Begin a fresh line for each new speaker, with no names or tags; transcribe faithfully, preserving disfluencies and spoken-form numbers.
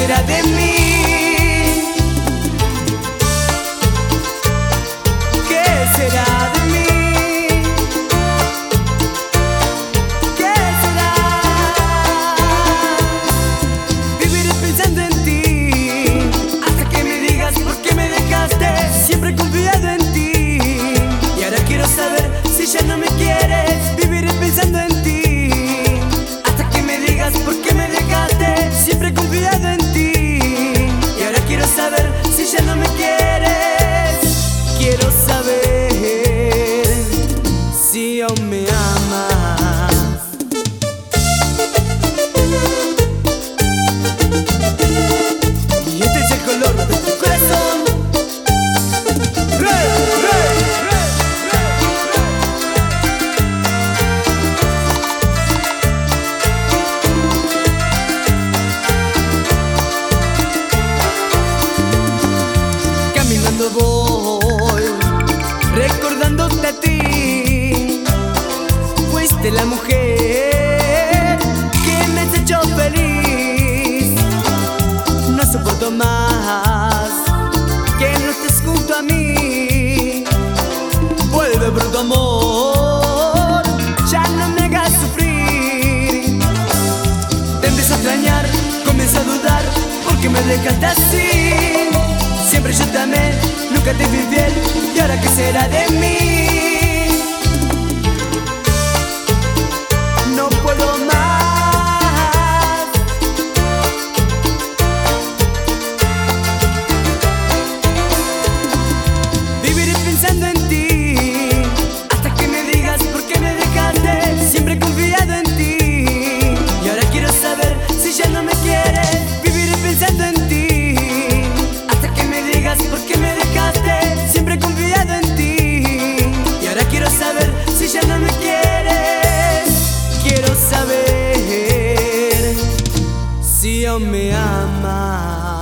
será de mí? ¿Qué será de mí? ¿Qué será? Viviré pensando en ti hasta que me digas por qué me dejaste. Siempre he confiado en ti y ahora quiero saber si ya no me quieres. Viviré pensando en ti hasta que me digas por qué me dejaste. Siempre he confiado en ti y ahora quiero saber si ya no me quieres. Quiero saber si aún me amas. Y este es el color de tu corazón. ¡Re, re, re, Caminando voy, recordándote a ti. Fuiste la mujer que me has hecho feliz. No soporto más que no estés junto a mí. Vuelve por tu amor, ya no me hagas sufrir. Te empiezo a extrañar, comienzo a dudar, porque me dejaste así. Siempre yo te amé, nunca te fui fiel, y ahora qué será de mí. No puedo más. Viviré pensando en ti hasta que me digas por qué me dejaste. Siempre he confiado en ti y ahora quiero saber si ya no me quieres. Viviré pensando en ti por qué me dejaste. Siempre he confiado en ti y ahora quiero saber si ya no me quieres. Quiero saber si aún me amas.